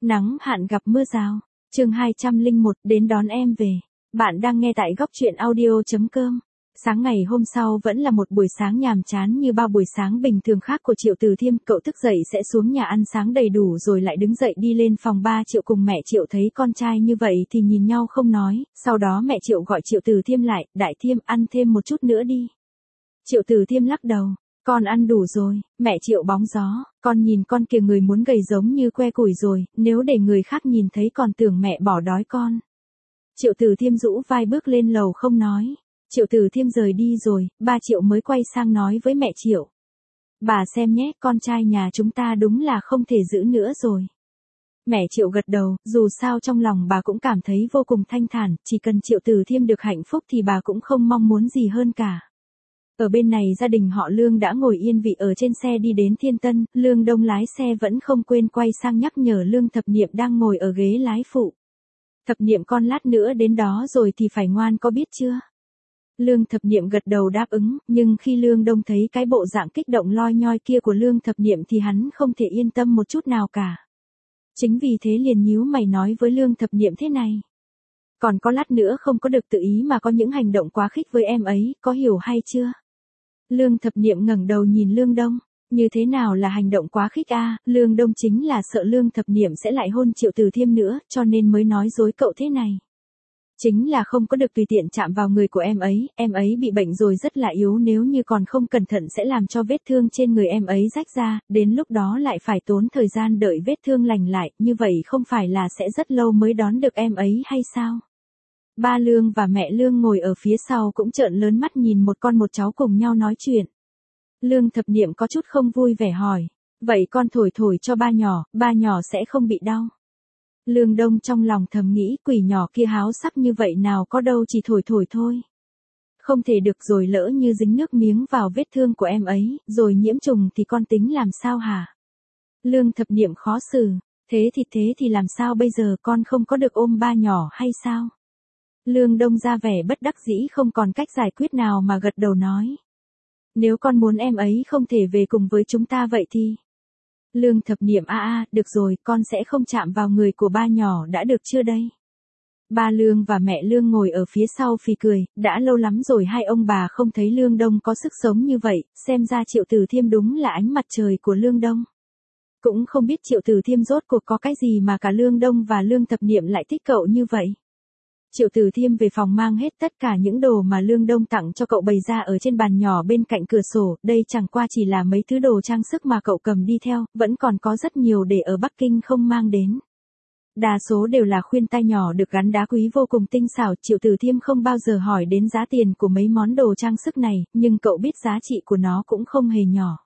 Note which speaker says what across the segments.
Speaker 1: Nắng hạn gặp mưa rào. Chương 201, đến đón em về. Bạn đang nghe tại góc truyện audio.com. Sáng ngày hôm sau vẫn là một buổi sáng nhàm chán như bao buổi sáng bình thường khác của Triệu Từ Thiêm. Cậu thức dậy sẽ xuống nhà ăn sáng đầy đủ rồi lại đứng dậy đi lên phòng ba Triệu cùng mẹ Triệu thấy con trai như vậy thì nhìn nhau không nói. Sau đó mẹ Triệu gọi Triệu Từ Thiêm lại, Đại Thiêm ăn thêm một chút nữa đi. Triệu Từ Thiêm lắc đầu. Con ăn đủ rồi, mẹ Triệu bóng gió, con nhìn con kìa người muốn gầy giống như que củi rồi, nếu để người khác nhìn thấy còn tưởng mẹ bỏ đói con. Triệu Từ Thiêm rũ vai bước lên lầu không nói. Triệu Từ Thiêm rời đi rồi, ba Triệu mới quay sang nói với mẹ Triệu. Bà xem nhé, con trai nhà chúng ta đúng là không thể giữ nữa rồi. Mẹ Triệu gật đầu, dù sao trong lòng bà cũng cảm thấy vô cùng thanh thản, chỉ cần Triệu Từ Thiêm được hạnh phúc thì bà cũng không mong muốn gì hơn cả. Ở bên này gia đình họ Lương đã ngồi yên vị ở trên xe đi đến Thiên Tân, Lương Đông lái xe vẫn không quên quay sang nhắc nhở Lương Thập Niệm đang ngồi ở ghế lái phụ. Thập Niệm con lát nữa đến đó rồi thì phải ngoan có biết chưa? Lương Thập Niệm gật đầu đáp ứng, nhưng khi Lương Đông thấy cái bộ dạng kích động loi nhoi kia của Lương Thập Niệm thì hắn không thể yên tâm một chút nào cả. Chính vì thế liền nhíu mày nói với Lương Thập Niệm thế này. Còn có lát nữa không có được tự ý mà có những hành động quá khích với em ấy, có hiểu hay chưa? Lương Thập Niệm ngẩng đầu nhìn Lương Đông, như thế nào là hành động quá khích a? Lương Đông chính là sợ Lương Thập Niệm sẽ lại hôn Triệu Từ Thiêm nữa, cho nên mới nói dối cậu thế này. Chính là không có được tùy tiện chạm vào người của em ấy bị bệnh rồi rất là yếu, nếu như còn không cẩn thận sẽ làm cho vết thương trên người em ấy rách ra, đến lúc đó lại phải tốn thời gian đợi vết thương lành lại, như vậy không phải là sẽ rất lâu mới đón được em ấy hay sao? Ba Lương và mẹ Lương ngồi ở phía sau cũng trợn lớn mắt nhìn một con một cháu cùng nhau nói chuyện. Lương Thập Niệm có chút không vui vẻ hỏi, vậy con thổi thổi cho ba nhỏ sẽ không bị đau. Lương Đông trong lòng thầm nghĩ quỷ nhỏ kia háo sắc như vậy nào có đâu, chỉ thổi thổi thôi. Không thể được rồi, lỡ như dính nước miếng vào vết thương của em ấy, rồi nhiễm trùng thì con tính làm sao hả? Lương Thập Niệm khó xử, thế thì làm sao bây giờ, con không có được ôm ba nhỏ hay sao? Lương Đông ra vẻ bất đắc dĩ không còn cách giải quyết nào mà gật đầu nói. Nếu con muốn em ấy không thể về cùng với chúng ta vậy thì... Lương Thập Niệm được rồi, con sẽ không chạm vào người của ba nhỏ đã được chưa đây? Ba Lương và mẹ Lương ngồi ở phía sau phì cười, đã lâu lắm rồi hai ông bà không thấy Lương Đông có sức sống như vậy, xem ra Triệu Từ Thiêm đúng là ánh mặt trời của Lương Đông. Cũng không biết Triệu Từ Thiêm rốt cuộc có cái gì mà cả Lương Đông và Lương Thập Niệm lại thích cậu như vậy. Triệu Từ Thiêm về phòng mang hết tất cả những đồ mà Lương Đông tặng cho cậu bày ra ở trên bàn nhỏ bên cạnh cửa sổ, đây chẳng qua chỉ là mấy thứ đồ trang sức mà cậu cầm đi theo, vẫn còn có rất nhiều để ở Bắc Kinh không mang đến. Đa số đều là khuyên tai nhỏ được gắn đá quý vô cùng tinh xảo, Triệu Từ Thiêm không bao giờ hỏi đến giá tiền của mấy món đồ trang sức này, nhưng cậu biết giá trị của nó cũng không hề nhỏ.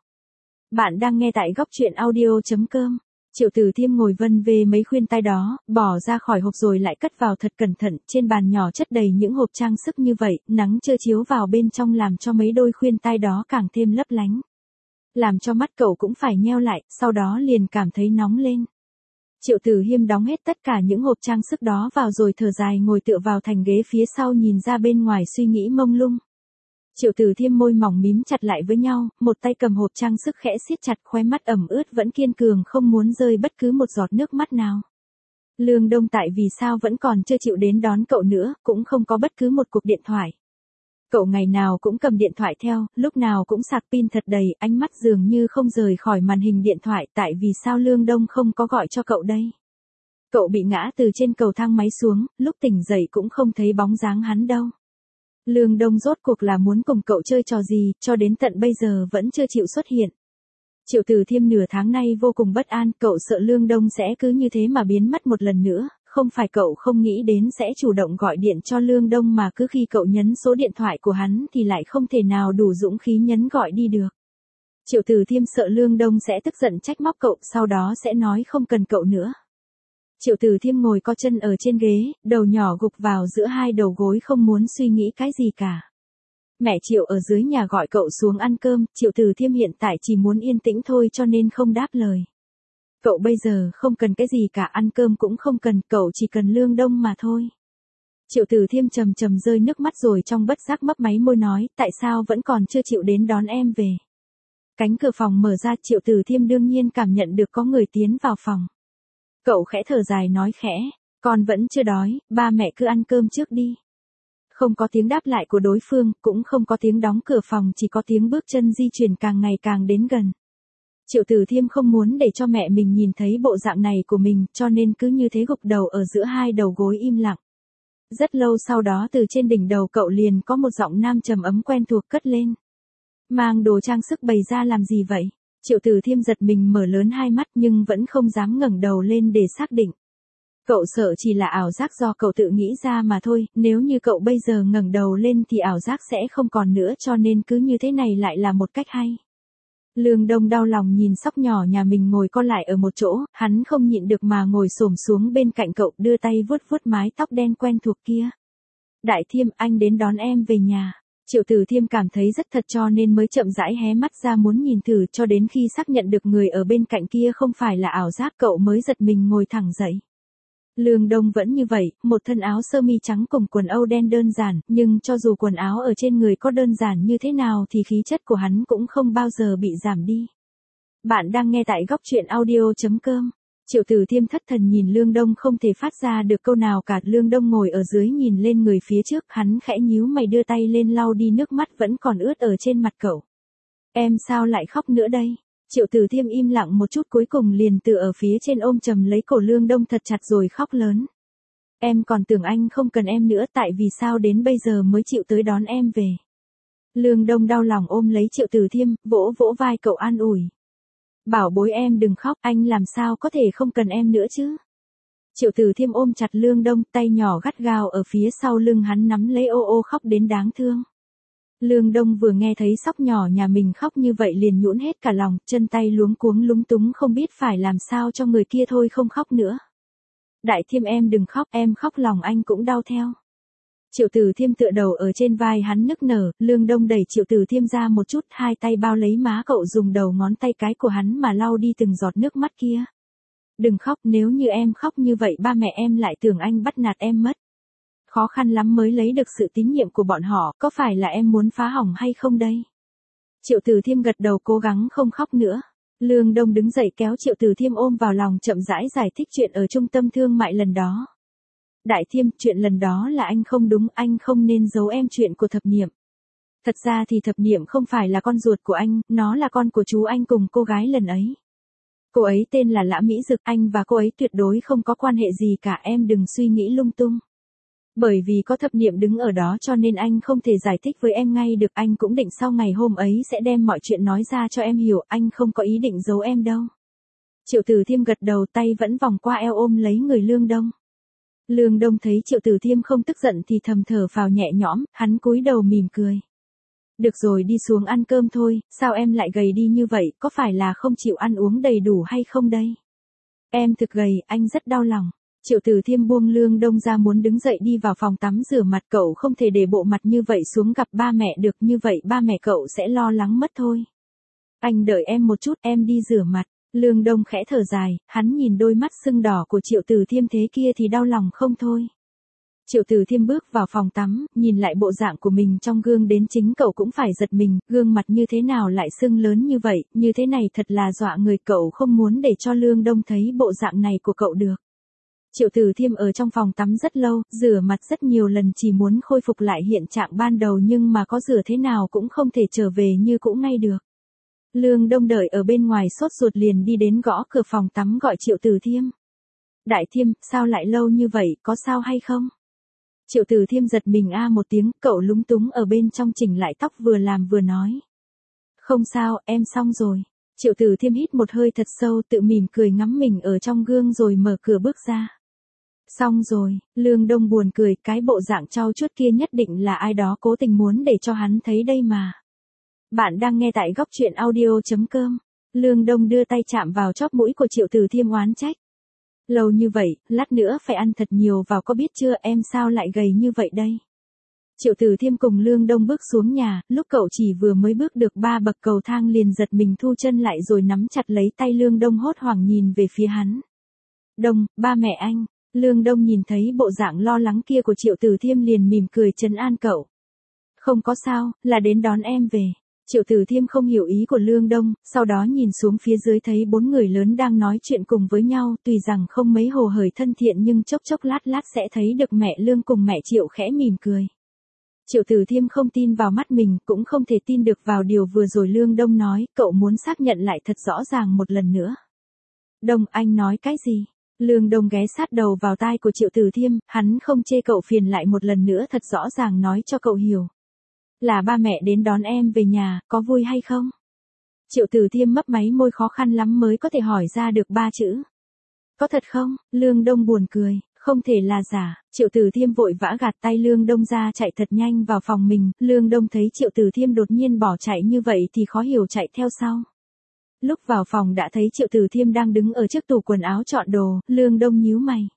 Speaker 1: Bạn đang nghe tại góc truyện audio.com. Triệu Từ Thiêm ngồi vân về mấy khuyên tai đó, bỏ ra khỏi hộp rồi lại cất vào thật cẩn thận, trên bàn nhỏ chất đầy những hộp trang sức như vậy, nắng trưa chiếu vào bên trong làm cho mấy đôi khuyên tai đó càng thêm lấp lánh. Làm cho mắt cậu cũng phải nheo lại, sau đó liền cảm thấy nóng lên. Triệu Từ Thiêm đóng hết tất cả những hộp trang sức đó vào rồi thở dài ngồi tựa vào thành ghế phía sau nhìn ra bên ngoài suy nghĩ mông lung. Triệu Từ Thiêm môi mỏng mím chặt lại với nhau, một tay cầm hộp trang sức khẽ siết chặt, khóe mắt ẩm ướt vẫn kiên cường không muốn rơi bất cứ một giọt nước mắt nào. Lương Đông tại vì sao vẫn còn chưa chịu đến đón cậu nữa, cũng không có bất cứ một cuộc điện thoại. Cậu ngày nào cũng cầm điện thoại theo, lúc nào cũng sạc pin thật đầy, ánh mắt dường như không rời khỏi màn hình điện thoại, tại vì sao Lương Đông không có gọi cho cậu đây? Cậu bị ngã từ trên cầu thang máy xuống, lúc tỉnh dậy cũng không thấy bóng dáng hắn đâu. Lương Đông rốt cuộc là muốn cùng cậu chơi trò gì, cho đến tận bây giờ vẫn chưa chịu xuất hiện. Triệu Từ Thiêm nửa tháng nay vô cùng bất an, cậu sợ Lương Đông sẽ cứ như thế mà biến mất một lần nữa, không phải cậu không nghĩ đến sẽ chủ động gọi điện cho Lương Đông mà cứ khi cậu nhấn số điện thoại của hắn thì lại không thể nào đủ dũng khí nhấn gọi đi được. Triệu Từ Thiêm sợ Lương Đông sẽ tức giận trách móc cậu, sau đó sẽ nói không cần cậu nữa. Triệu Từ Thiêm ngồi co chân ở trên ghế, đầu nhỏ gục vào giữa hai đầu gối không muốn suy nghĩ cái gì cả. Mẹ Triệu ở dưới nhà gọi cậu xuống ăn cơm, Triệu Từ Thiêm hiện tại chỉ muốn yên tĩnh thôi cho nên không đáp lời. Cậu bây giờ không cần cái gì cả, ăn cơm cũng không cần, cậu chỉ cần Lương Đông mà thôi. Triệu Từ Thiêm trầm trầm rơi nước mắt rồi trong bất giác mấp máy môi nói, tại sao vẫn còn chưa chịu đến đón em về. Cánh cửa phòng mở ra, Triệu Từ Thiêm đương nhiên cảm nhận được có người tiến vào phòng. Cậu khẽ thở dài nói khẽ, con vẫn chưa đói, ba mẹ cứ ăn cơm trước đi. Không có tiếng đáp lại của đối phương, cũng không có tiếng đóng cửa phòng, chỉ có tiếng bước chân di chuyển càng ngày càng đến gần. Triệu Tử Thiêm không muốn để cho mẹ mình nhìn thấy bộ dạng này của mình, cho nên cứ như thế gục đầu ở giữa hai đầu gối im lặng. Rất lâu sau đó từ trên đỉnh đầu cậu liền có một giọng nam trầm ấm quen thuộc cất lên. Mang đồ trang sức bày ra làm gì vậy? Triệu Tử Thiêm giật mình mở lớn hai mắt nhưng vẫn không dám ngẩng đầu lên để xác định. Cậu sợ chỉ là ảo giác do cậu tự nghĩ ra mà thôi, nếu như cậu bây giờ ngẩng đầu lên thì ảo giác sẽ không còn nữa, cho nên cứ như thế này lại là một cách hay. Lương Đông đau lòng nhìn sóc nhỏ nhà mình ngồi co lại ở một chỗ, hắn không nhịn được mà ngồi xổm xuống bên cạnh cậu, đưa tay vuốt vuốt mái tóc đen quen thuộc kia. Đại Thiêm, anh đến đón em về nhà. Triệu Tử Thiêm cảm thấy rất thật cho nên mới chậm rãi hé mắt ra muốn nhìn thử, cho đến khi xác nhận được người ở bên cạnh kia không phải là ảo giác cậu mới giật mình ngồi thẳng dậy. Lương Đông vẫn như vậy, một thân áo sơ mi trắng cùng quần âu đen đơn giản, nhưng cho dù quần áo ở trên người có đơn giản như thế nào thì khí chất của hắn cũng không bao giờ bị giảm đi. Bạn đang nghe tại góc truyện audio.com. Triệu Tử Thiêm thất thần nhìn Lương Đông không thể phát ra được câu nào cả. Lương Đông ngồi ở dưới nhìn lên người phía trước, hắn khẽ nhíu mày đưa tay lên lau đi nước mắt vẫn còn ướt ở trên mặt cậu. Em sao lại khóc nữa đây? Triệu Tử Thiêm im lặng một chút cuối cùng liền từ ở phía trên ôm chầm lấy cổ Lương Đông thật chặt rồi khóc lớn. Em còn tưởng anh không cần em nữa, tại vì sao đến bây giờ mới chịu tới đón em về? Lương Đông đau lòng ôm lấy Triệu Tử Thiêm, vỗ vỗ vai cậu an ủi. Bảo bối em đừng khóc, anh làm sao có thể không cần em nữa chứ? Triệu Tử Thiêm ôm chặt Lương Đông, tay nhỏ gắt gao ở phía sau lưng hắn nắm lấy ô ô khóc đến đáng thương. Lương Đông vừa nghe thấy sóc nhỏ nhà mình khóc như vậy liền nhũn hết cả lòng, chân tay luống cuống lúng túng không biết phải làm sao cho người kia thôi không khóc nữa. Đại Thiêm em đừng khóc, em khóc lòng anh cũng đau theo. Triệu Tử Thiêm tựa đầu ở trên vai hắn nức nở, Lương Đông đẩy Triệu Tử Thiêm ra một chút, hai tay bao lấy má cậu dùng đầu ngón tay cái của hắn mà lau đi từng giọt nước mắt kia. Đừng khóc, nếu như em khóc như vậy ba mẹ em lại tưởng anh bắt nạt em mất. Khó khăn lắm mới lấy được sự tín nhiệm của bọn họ, có phải là em muốn phá hỏng hay không đây? Triệu Tử Thiêm gật đầu cố gắng không khóc nữa. Lương Đông đứng dậy kéo Triệu Tử Thiêm ôm vào lòng chậm rãi giải thích chuyện ở trung tâm thương mại lần đó. Đại Thiêm, chuyện lần đó là anh không đúng, anh không nên giấu em chuyện của Thập Niệm. Thật ra thì Thập Niệm không phải là con ruột của anh, nó là con của chú anh cùng cô gái lần ấy. Cô ấy tên là Lã Mỹ Dực, anh và cô ấy tuyệt đối không có quan hệ gì cả, em đừng suy nghĩ lung tung. Bởi vì có Thập Niệm đứng ở đó cho nên anh không thể giải thích với em ngay được, anh cũng định sau ngày hôm ấy sẽ đem mọi chuyện nói ra cho em hiểu, anh không có ý định giấu em đâu. Triệu Tử Thiêm gật đầu, tay vẫn vòng qua eo ôm lấy người Lương Đông. Lương Đông thấy Triệu Tử Thiêm không tức giận thì thầm thở phào nhẹ nhõm, hắn cúi đầu mỉm cười. Được rồi, đi xuống ăn cơm thôi, sao em lại gầy đi như vậy, có phải là không chịu ăn uống đầy đủ hay không đây? Em thực gầy, anh rất đau lòng. Triệu Tử Thiêm buông Lương Đông ra muốn đứng dậy đi vào phòng tắm rửa mặt, cậu không thể để bộ mặt như vậy xuống gặp ba mẹ được, như vậy ba mẹ cậu sẽ lo lắng mất thôi. Anh đợi em một chút, em đi rửa mặt. Lương Đông khẽ thở dài, hắn nhìn đôi mắt sưng đỏ của Triệu Tử Thiêm thế kia thì đau lòng không thôi. Triệu Tử Thiêm bước vào phòng tắm, nhìn lại bộ dạng của mình trong gương đến chính cậu cũng phải giật mình, gương mặt như thế nào lại sưng lớn như vậy, như thế này thật là dọa người, cậu không muốn để cho Lương Đông thấy bộ dạng này của cậu được. Triệu Tử Thiêm ở trong phòng tắm rất lâu, rửa mặt rất nhiều lần chỉ muốn khôi phục lại hiện trạng ban đầu nhưng mà có rửa thế nào cũng không thể trở về như cũ ngay được. Lương Đông đợi ở bên ngoài sốt ruột liền đi đến gõ cửa phòng tắm gọi Triệu Tử Thiêm. Đại Thiêm, sao lại lâu như vậy, có sao hay không? Triệu Tử Thiêm giật mình một tiếng, cậu lúng túng ở bên trong chỉnh lại tóc vừa làm vừa nói. Không sao, em xong rồi. Triệu Tử Thiêm hít một hơi thật sâu tự mỉm cười ngắm mình ở trong gương rồi mở cửa bước ra. Xong rồi, Lương Đông buồn cười, cái bộ dạng trau chuốt kia nhất định là ai đó cố tình muốn để cho hắn thấy đây mà. Bạn đang nghe tại góc truyện audio.com. Lương Đông đưa tay chạm vào chóp mũi của Triệu Tử Thiêm oán trách. Lâu như vậy, lát nữa phải ăn thật nhiều vào có biết chưa, em sao lại gầy như vậy đây? Triệu Tử Thiêm cùng Lương Đông bước xuống nhà, lúc cậu chỉ vừa mới bước được 3 bậc cầu thang liền giật mình thu chân lại rồi nắm chặt lấy tay Lương Đông hốt hoảng nhìn về phía hắn. Đông, ba mẹ anh. Lương Đông nhìn thấy bộ dạng lo lắng kia của Triệu Tử Thiêm liền mỉm cười trấn an cậu. Không có sao, là đến đón em về. Triệu Tử Thiêm không hiểu ý của Lương Đông, sau đó nhìn xuống phía dưới thấy 4 người lớn đang nói chuyện cùng với nhau, tuy rằng không mấy hồ hởi thân thiện nhưng chốc chốc lát lát sẽ thấy được mẹ Lương cùng mẹ Triệu khẽ mỉm cười. Triệu Tử Thiêm không tin vào mắt mình, cũng không thể tin được vào điều vừa rồi Lương Đông nói, cậu muốn xác nhận lại thật rõ ràng một lần nữa. Đông, anh nói cái gì? Lương Đông ghé sát đầu vào tai của Triệu Tử Thiêm, hắn không chê cậu phiền lại một lần nữa thật rõ ràng nói cho cậu hiểu. Là ba mẹ đến đón em về nhà, có vui hay không? Triệu Tử Thiêm mấp máy môi khó khăn lắm mới có thể hỏi ra được 3 chữ. Có thật không? Lương Đông buồn cười, không thể là giả. Triệu Tử Thiêm vội vã gạt tay Lương Đông ra chạy thật nhanh vào phòng mình, Lương Đông thấy Triệu Tử Thiêm đột nhiên bỏ chạy như vậy thì khó hiểu chạy theo sau. Lúc vào phòng đã thấy Triệu Tử Thiêm đang đứng ở trước tủ quần áo chọn đồ, Lương Đông nhíu mày.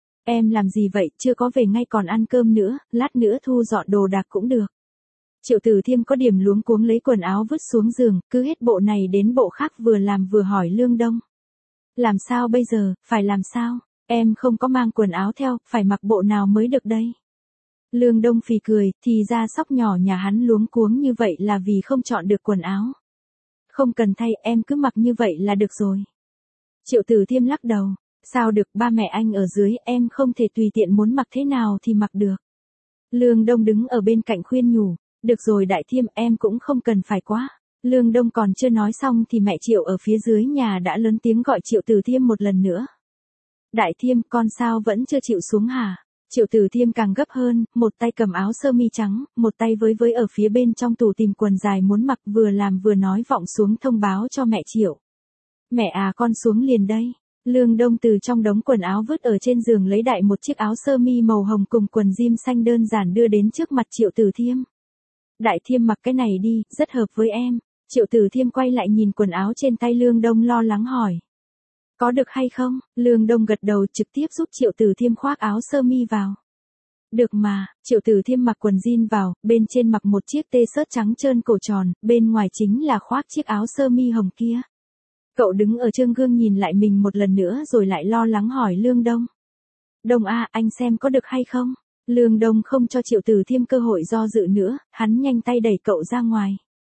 Speaker 1: Em làm gì vậy, chưa có về ngay còn ăn cơm nữa, lát nữa thu dọn đồ đạc cũng được. Triệu Tử Thiêm có điểm luống cuống lấy quần áo vứt xuống giường, cứ hết bộ này đến bộ khác vừa làm vừa hỏi Lương Đông. Làm sao bây giờ, phải làm sao? Em không có mang quần áo theo, phải mặc bộ nào mới được đây? Lương Đông phì cười, thì ra sóc nhỏ nhà hắn luống cuống như vậy là vì không chọn được quần áo. Không cần thay, em cứ mặc như vậy là được rồi. Triệu Tử Thiêm lắc đầu, sao được, ba mẹ anh ở dưới, em không thể tùy tiện muốn mặc thế nào thì mặc được. Lương Đông đứng ở bên cạnh khuyên nhủ, được rồi Đại Thiêm, em cũng không cần phải quá. Lương Đông còn chưa nói xong thì mẹ Triệu ở phía dưới nhà đã lớn tiếng gọi Triệu Tử Thiêm một lần nữa. Đại Thiêm, con sao vẫn chưa chịu xuống hả? Triệu Tử Thiêm càng gấp hơn, một tay cầm áo sơ mi trắng, một tay với ở phía bên trong tủ tìm quần dài muốn mặc, vừa làm vừa nói vọng xuống thông báo cho mẹ Triệu. Mẹ à, con xuống liền đây. Lương Đông từ trong đống quần áo vứt ở trên giường lấy đại một chiếc áo sơ mi màu hồng cùng quần jean xanh đơn giản đưa đến trước mặt Triệu Tử Thiêm. Đại Thiêm mặc cái này đi, rất hợp với em. Triệu Tử Thiêm quay lại nhìn quần áo trên tay Lương Đông lo lắng hỏi. Có được hay không? Lương Đông gật đầu trực tiếp giúp Triệu Tử Thiêm khoác áo sơ mi vào. Được mà, Triệu Tử Thiêm mặc quần jean vào, bên trên mặc một chiếc t-shirt trắng trơn cổ tròn, bên ngoài chính là khoác chiếc áo sơ mi hồng kia. Cậu đứng ở trước gương nhìn lại mình một lần nữa rồi lại lo lắng hỏi Lương Đông. Đông à, anh xem có được hay không? Lương Đông không cho Triệu Tử Thiêm cơ hội do dự nữa, hắn nhanh tay đẩy cậu ra ngoài.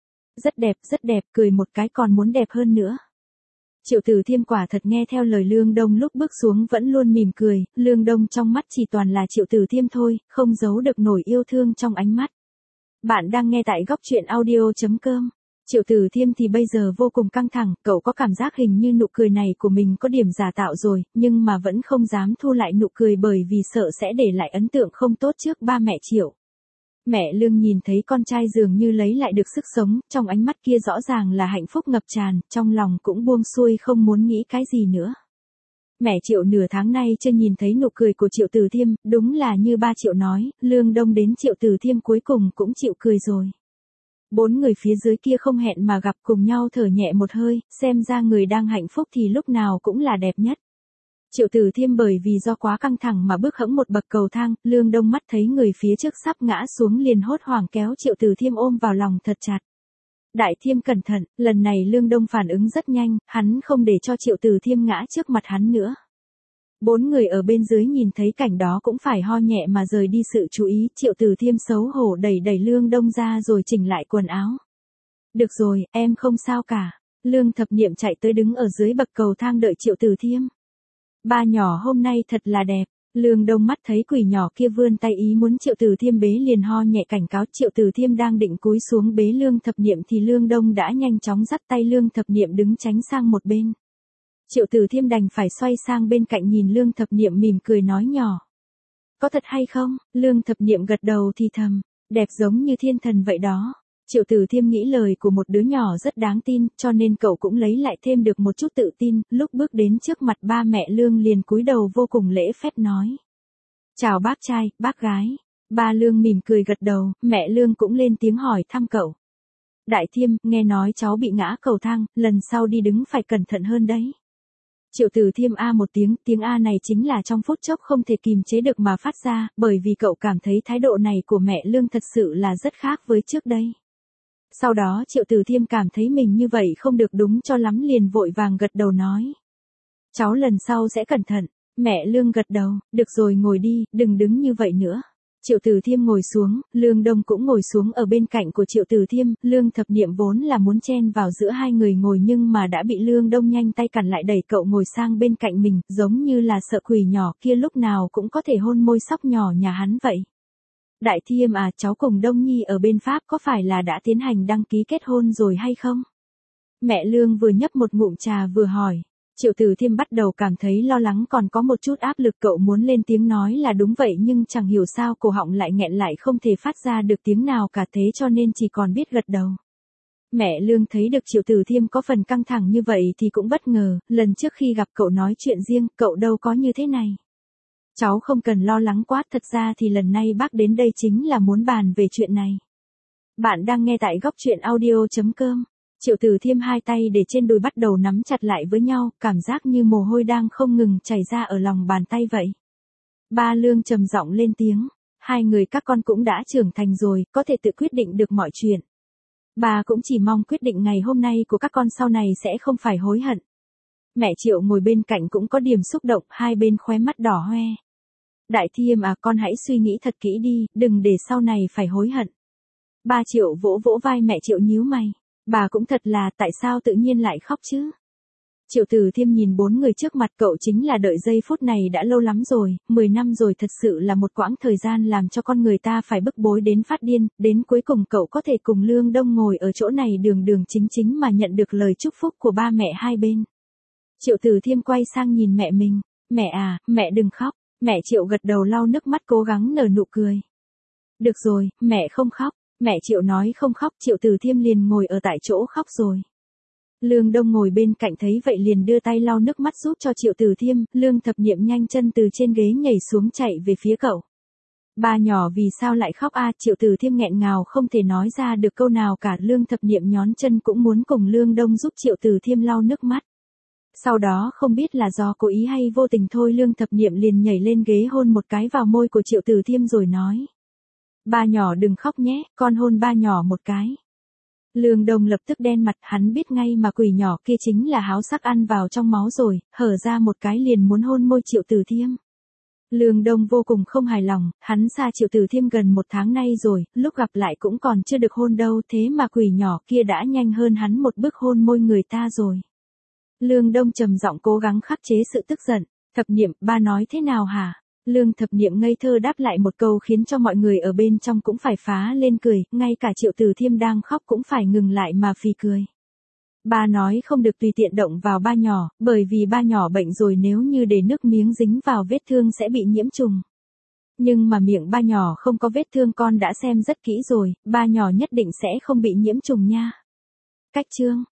Speaker 1: Rất đẹp, cười một cái còn muốn đẹp hơn nữa. Triệu Tử Thiêm quả thật nghe theo lời Lương Đông, lúc bước xuống vẫn luôn mỉm cười, Lương Đông trong mắt chỉ toàn là Triệu Tử Thiêm thôi, không giấu được nổi yêu thương trong ánh mắt. Bạn đang nghe tại góc truyện audio.com. Triệu Tử Thiêm thì bây giờ vô cùng căng thẳng, cậu có cảm giác hình như nụ cười này của mình có điểm giả tạo rồi, nhưng mà vẫn không dám thu lại nụ cười bởi vì sợ sẽ để lại ấn tượng không tốt trước ba mẹ Triệu. Mẹ Lương nhìn thấy con trai dường như lấy lại được sức sống, trong ánh mắt kia rõ ràng là hạnh phúc ngập tràn, trong lòng cũng buông xuôi không muốn nghĩ cái gì nữa. Mẹ Triệu nửa tháng nay chưa nhìn thấy nụ cười của Triệu Tử Thiêm, đúng là như ba Triệu nói, Lương Đông đến Triệu Tử Thiêm cuối cùng cũng chịu cười rồi. 4 người phía dưới kia không hẹn mà gặp cùng nhau thở nhẹ một hơi, xem ra người đang hạnh phúc thì lúc nào cũng là đẹp nhất. Triệu Tử Thiêm bởi vì do quá căng thẳng mà bước hẫng một bậc cầu thang, Lương Đông mắt thấy người phía trước sắp ngã xuống liền hốt hoảng kéo Triệu Tử Thiêm ôm vào lòng thật chặt. Đại Thiêm cẩn thận, lần này Lương Đông phản ứng rất nhanh, hắn không để cho Triệu Tử Thiêm ngã trước mặt hắn nữa. 4 người ở bên dưới nhìn thấy cảnh đó cũng phải ho nhẹ mà rời đi sự chú ý, Triệu Tử Thiêm xấu hổ đẩy Lương Đông ra rồi chỉnh lại quần áo. Được rồi, em không sao cả. Lương Thập Niệm chạy tới đứng ở dưới bậc cầu thang đợi Triệu Tử Thiêm. Ba nhỏ hôm nay thật là đẹp. Lương Đông mắt thấy quỷ nhỏ kia vươn tay ý muốn Triệu Tử Thiêm bế liền ho nhẹ cảnh cáo. Triệu Tử Thiêm đang định cúi xuống bế Lương Thập Niệm thì Lương Đông đã nhanh chóng dắt tay Lương Thập Niệm đứng tránh sang một bên. Triệu Tử Thiêm đành phải xoay sang bên cạnh nhìn Lương Thập Niệm mỉm cười nói nhỏ. Có thật hay không? Lương Thập Niệm gật đầu thì thầm, đẹp giống như thiên thần vậy đó. Triệu Tử Thiêm nghĩ lời của một đứa nhỏ rất đáng tin, cho nên cậu cũng lấy lại thêm được một chút tự tin, lúc bước đến trước mặt ba mẹ Lương liền cúi đầu vô cùng lễ phép nói. Chào bác trai, bác gái. Ba Lương mỉm cười gật đầu, mẹ Lương cũng lên tiếng hỏi thăm cậu. Đại Thiêm, nghe nói cháu bị ngã cầu thang, lần sau đi đứng phải cẩn thận hơn đấy. Triệu Tử Thiêm a một tiếng a này chính là trong phút chốc không thể kìm chế được mà phát ra, bởi vì cậu cảm thấy thái độ này của mẹ Lương thật sự là rất khác với trước đây. Sau đó Triệu Tử Thiêm cảm thấy mình như vậy không được đúng cho lắm liền vội vàng gật đầu nói. Cháu lần sau sẽ cẩn thận. Mẹ Lương gật đầu, được rồi ngồi đi, đừng đứng như vậy nữa. Triệu Tử Thiêm ngồi xuống, Lương Đông cũng ngồi xuống ở bên cạnh của Triệu Tử Thiêm, Lương Thập Niệm vốn là muốn chen vào giữa hai người ngồi nhưng mà đã bị Lương Đông nhanh tay cản lại đẩy cậu ngồi sang bên cạnh mình, giống như là sợ quỷ nhỏ kia lúc nào cũng có thể hôn môi sóc nhỏ nhà hắn vậy. Đại Thiêm à, cháu cùng Đông Nhi ở bên Pháp có phải là đã tiến hành đăng ký kết hôn rồi hay không? Mẹ Lương vừa nhấp một ngụm trà vừa hỏi. Triệu Tử Thiêm bắt đầu cảm thấy lo lắng, còn có một chút áp lực, cậu muốn lên tiếng nói là đúng vậy nhưng chẳng hiểu sao cổ họng lại nghẹn lại không thể phát ra được tiếng nào cả, thế cho nên chỉ còn biết gật đầu. Mẹ Lương thấy được Triệu Tử Thiêm có phần căng thẳng như vậy thì cũng bất ngờ, lần trước khi gặp cậu nói chuyện riêng, cậu đâu có như thế này. Cháu không cần lo lắng quá, thật ra thì lần này bác đến đây chính là muốn bàn về chuyện này. Bạn đang nghe tại góc truyện audio.com. Triệu Tử Thiêm hai tay để trên đùi bắt đầu nắm chặt lại với nhau, cảm giác như mồ hôi đang không ngừng chảy ra ở lòng bàn tay vậy. Ba Lương trầm giọng lên tiếng, hai người các con cũng đã trưởng thành rồi, có thể tự quyết định được mọi chuyện. Bà cũng chỉ mong quyết định ngày hôm nay của các con sau này sẽ không phải hối hận. Mẹ Triệu ngồi bên cạnh cũng có điểm xúc động, hai bên khóe mắt đỏ hoe. Đại Thiêm à, con hãy suy nghĩ thật kỹ đi, đừng để sau này phải hối hận. Ba Triệu vỗ vỗ vai mẹ Triệu nhíu mày. Bà cũng thật là, tại sao tự nhiên lại khóc chứ? Triệu Tử Thiêm nhìn bốn người trước mặt, cậu chính là đợi giây phút này đã lâu lắm rồi, 10 năm rồi, thật sự là một quãng thời gian làm cho con người ta phải bức bối đến phát điên, đến cuối cùng cậu có thể cùng Lương Đông ngồi ở chỗ này đường đường chính chính mà nhận được lời chúc phúc của ba mẹ hai bên. Triệu Tử Thiêm quay sang nhìn mẹ mình, mẹ à, mẹ đừng khóc, mẹ Triệu gật đầu lau nước mắt cố gắng nở nụ cười. Được rồi, mẹ không khóc. Mẹ Triệu nói không khóc, Triệu Tử Thiêm liền ngồi ở tại chỗ khóc rồi. Lương Đông ngồi bên cạnh thấy vậy liền đưa tay lau nước mắt giúp cho Triệu Tử Thiêm, Lương Thập Niệm nhanh chân từ trên ghế nhảy xuống chạy về phía cậu. Ba nhỏ vì sao lại khóc a? Triệu Tử Thiêm nghẹn ngào không thể nói ra được câu nào cả, Lương Thập Niệm nhón chân cũng muốn cùng Lương Đông giúp Triệu Tử Thiêm lau nước mắt. Sau đó không biết là do cố ý hay vô tình thôi, Lương Thập Niệm liền nhảy lên ghế hôn một cái vào môi của Triệu Tử Thiêm rồi nói. Ba nhỏ đừng khóc nhé, con hôn ba nhỏ một cái. Lương Đông lập tức đen mặt, hắn biết ngay mà quỷ nhỏ kia chính là háo sắc ăn vào trong máu rồi, hở ra một cái liền muốn hôn môi Triệu Tử Thiêm. Lương Đông vô cùng không hài lòng, hắn xa Triệu Tử Thiêm gần 1 tháng nay rồi, lúc gặp lại cũng còn chưa được hôn đâu, thế mà quỷ nhỏ kia đã nhanh hơn hắn một bước hôn môi người ta rồi. Lương Đông trầm giọng cố gắng khắc chế sự tức giận, Thập Niệm, ba nói thế nào hả? Lương Thập Niệm ngây thơ đáp lại một câu khiến cho mọi người ở bên trong cũng phải phá lên cười, ngay cả Triệu Tử Thiêm đang khóc cũng phải ngừng lại mà phì cười. Ba nói không được tùy tiện động vào ba nhỏ, bởi vì ba nhỏ bệnh rồi, nếu như để nước miếng dính vào vết thương sẽ bị nhiễm trùng. Nhưng mà miệng ba nhỏ không có vết thương, con đã xem rất kỹ rồi, ba nhỏ nhất định sẽ không bị nhiễm trùng nha. Cách chương